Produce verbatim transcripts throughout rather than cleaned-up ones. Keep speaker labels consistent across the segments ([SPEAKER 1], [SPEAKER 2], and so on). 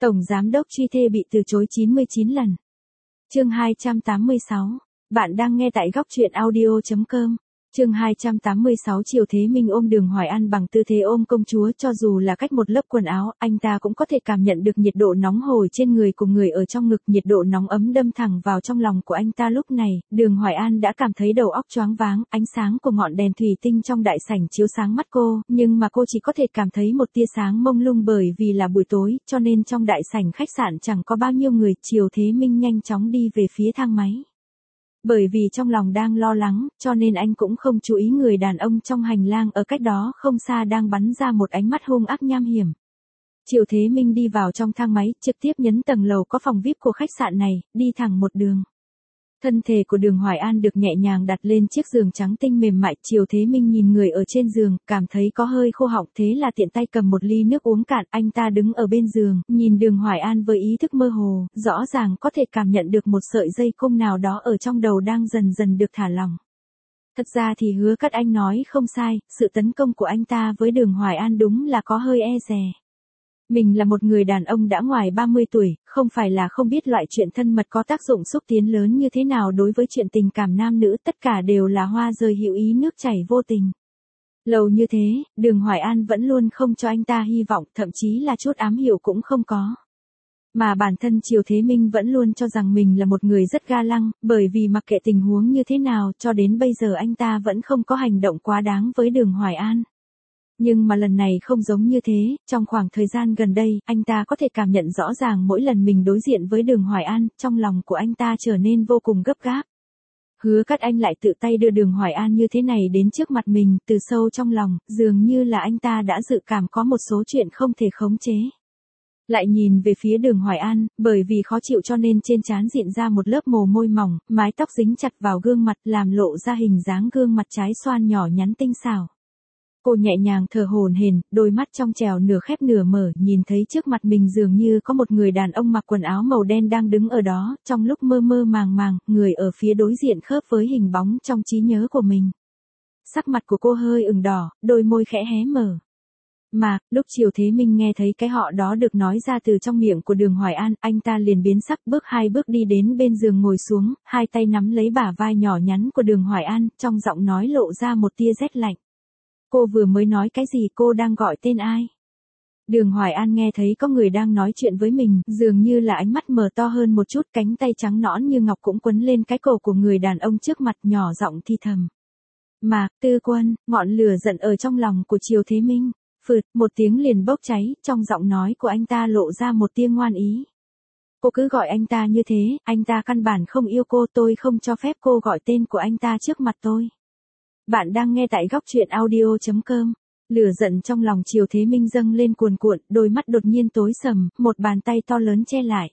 [SPEAKER 1] Tổng giám đốc truy thê bị từ chối chín mươi chín lần. Chương hai trăm tám mươi sáu. Bạn đang nghe tại góc truyện audio chấm com. Chương hai trăm tám mươi sáu. Triều Thế Minh ôm Đường Hoài An bằng tư thế ôm công chúa, cho dù là cách một lớp quần áo, anh ta cũng có thể cảm nhận được nhiệt độ nóng hổi trên người của người ở trong ngực, nhiệt độ nóng ấm đâm thẳng vào trong lòng của anh ta. Lúc này, Đường Hoài An đã cảm thấy đầu óc choáng váng, ánh sáng của ngọn đèn thủy tinh trong đại sảnh chiếu sáng mắt cô, nhưng mà cô chỉ có thể cảm thấy một tia sáng mông lung bởi vì là buổi tối, cho nên trong đại sảnh khách sạn chẳng có bao nhiêu người. Triều Thế Minh nhanh chóng đi về phía thang máy. Bởi vì trong lòng đang lo lắng, cho nên anh cũng không chú ý người đàn ông trong hành lang ở cách đó không xa đang bắn ra một ánh mắt hung ác nham hiểm. Triều Thế Minh đi vào trong thang máy, trực tiếp nhấn tầng lầu có phòng vi ai pi của khách sạn này, đi thẳng một đường. Thân thể của Đường Hoài An được nhẹ nhàng đặt lên chiếc giường trắng tinh mềm mại. Triều Thế Minh nhìn người ở trên giường, cảm thấy có hơi khô họng, thế là tiện tay cầm một ly nước uống cạn. Anh ta đứng ở bên giường, nhìn Đường Hoài An với ý thức mơ hồ, rõ ràng có thể cảm nhận được một sợi dây cung nào đó ở trong đầu đang dần dần được thả lỏng. Thật ra thì Hứa Cát Anh nói không sai, sự tấn công của anh ta với Đường Hoài An đúng là có hơi e dè. Mình là một người đàn ông đã ngoài ba mươi tuổi, không phải là không biết loại chuyện thân mật có tác dụng xúc tiến lớn như thế nào đối với chuyện tình cảm nam nữ, tất cả đều là hoa rơi hữu ý nước chảy vô tình. Lâu như thế, Đường Hoài An vẫn luôn không cho anh ta hy vọng, thậm chí là chút ám hiệu cũng không có. Mà bản thân Triều Thế Minh vẫn luôn cho rằng mình là một người rất ga lăng, bởi vì mặc kệ tình huống như thế nào, cho đến bây giờ anh ta vẫn không có hành động quá đáng với Đường Hoài An. Nhưng mà lần này không giống như thế, trong khoảng thời gian gần đây, anh ta có thể cảm nhận rõ ràng mỗi lần mình đối diện với Đường Hoài An, trong lòng của anh ta trở nên vô cùng gấp gáp. Hứa Cát Anh lại tự tay đưa Đường Hoài An như thế này đến trước mặt mình, từ sâu trong lòng, dường như là anh ta đã dự cảm có một số chuyện không thể khống chế. Lại nhìn về phía Đường Hoài An, bởi vì khó chịu cho nên trên trán diện ra một lớp mồ môi mỏng, mái tóc dính chặt vào gương mặt, làm lộ ra hình dáng gương mặt trái xoan nhỏ nhắn tinh xảo. Cô nhẹ nhàng thở hổn hển, đôi mắt trong trèo nửa khép nửa mở, nhìn thấy trước mặt mình dường như có một người đàn ông mặc quần áo màu đen đang đứng ở đó, trong lúc mơ mơ màng màng, người ở phía đối diện khớp với hình bóng trong trí nhớ của mình. Sắc mặt của cô hơi ửng đỏ, đôi môi khẽ hé mở. Mà, lúc Triều Thế Minh nghe thấy cái họ đó được nói ra từ trong miệng của Đường Hoài An, anh ta liền biến sắc, bước hai bước đi đến bên giường ngồi xuống, hai tay nắm lấy bả vai nhỏ nhắn của Đường Hoài An, trong giọng nói lộ ra một tia rét lạnh. Cô vừa mới nói cái gì, cô đang gọi tên ai? Đường Hoài An nghe thấy có người đang nói chuyện với mình, dường như là ánh mắt mở to hơn một chút, cánh tay trắng nõn như ngọc cũng quấn lên cái cổ của người đàn ông trước mặt, nhỏ giọng thi thầm. Mà, Tư Quân, ngọn lửa giận ở trong lòng của Triều Thế Minh, phượt, một tiếng liền bốc cháy, trong giọng nói của anh ta lộ ra một tia ngoan ý. Cô cứ gọi anh ta như thế, anh ta căn bản không yêu cô, tôi không cho phép cô gọi tên của anh ta trước mặt tôi. Bạn đang nghe tại góc truyện audio chấm com. Lửa giận trong lòng Triều Thế Minh dâng lên cuồn cuộn, đôi mắt đột nhiên tối sầm, một bàn tay to lớn che lại.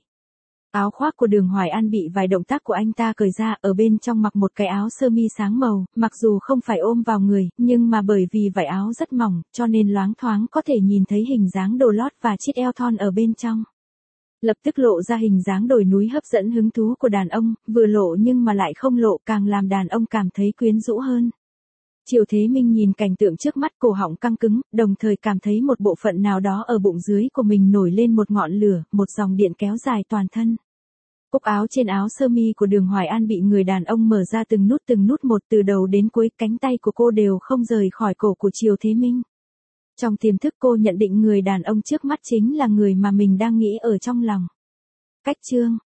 [SPEAKER 1] Áo khoác của Đường Hoài An bị vài động tác của anh ta cởi ra, ở bên trong mặc một cái áo sơ mi sáng màu, mặc dù không phải ôm vào người, nhưng mà bởi vì vải áo rất mỏng, cho nên loáng thoáng có thể nhìn thấy hình dáng đồ lót và chiếc eo thon ở bên trong. Lập tức lộ ra hình dáng đồi núi hấp dẫn hứng thú của đàn ông, vừa lộ nhưng mà lại không lộ, càng làm đàn ông cảm thấy quyến rũ hơn. Triều Thế Minh nhìn cảnh tượng trước mắt, cổ họng căng cứng, đồng thời cảm thấy một bộ phận nào đó ở bụng dưới của mình nổi lên một ngọn lửa, một dòng điện kéo dài toàn thân. Cúc áo trên áo sơ mi của Đường Hoài An bị người đàn ông mở ra từng nút từng nút một, từ đầu đến cuối, cánh tay của cô đều không rời khỏi cổ của Triều Thế Minh. Trong tiềm thức cô nhận định người đàn ông trước mắt chính là người mà mình đang nghĩ ở trong lòng. Cách chương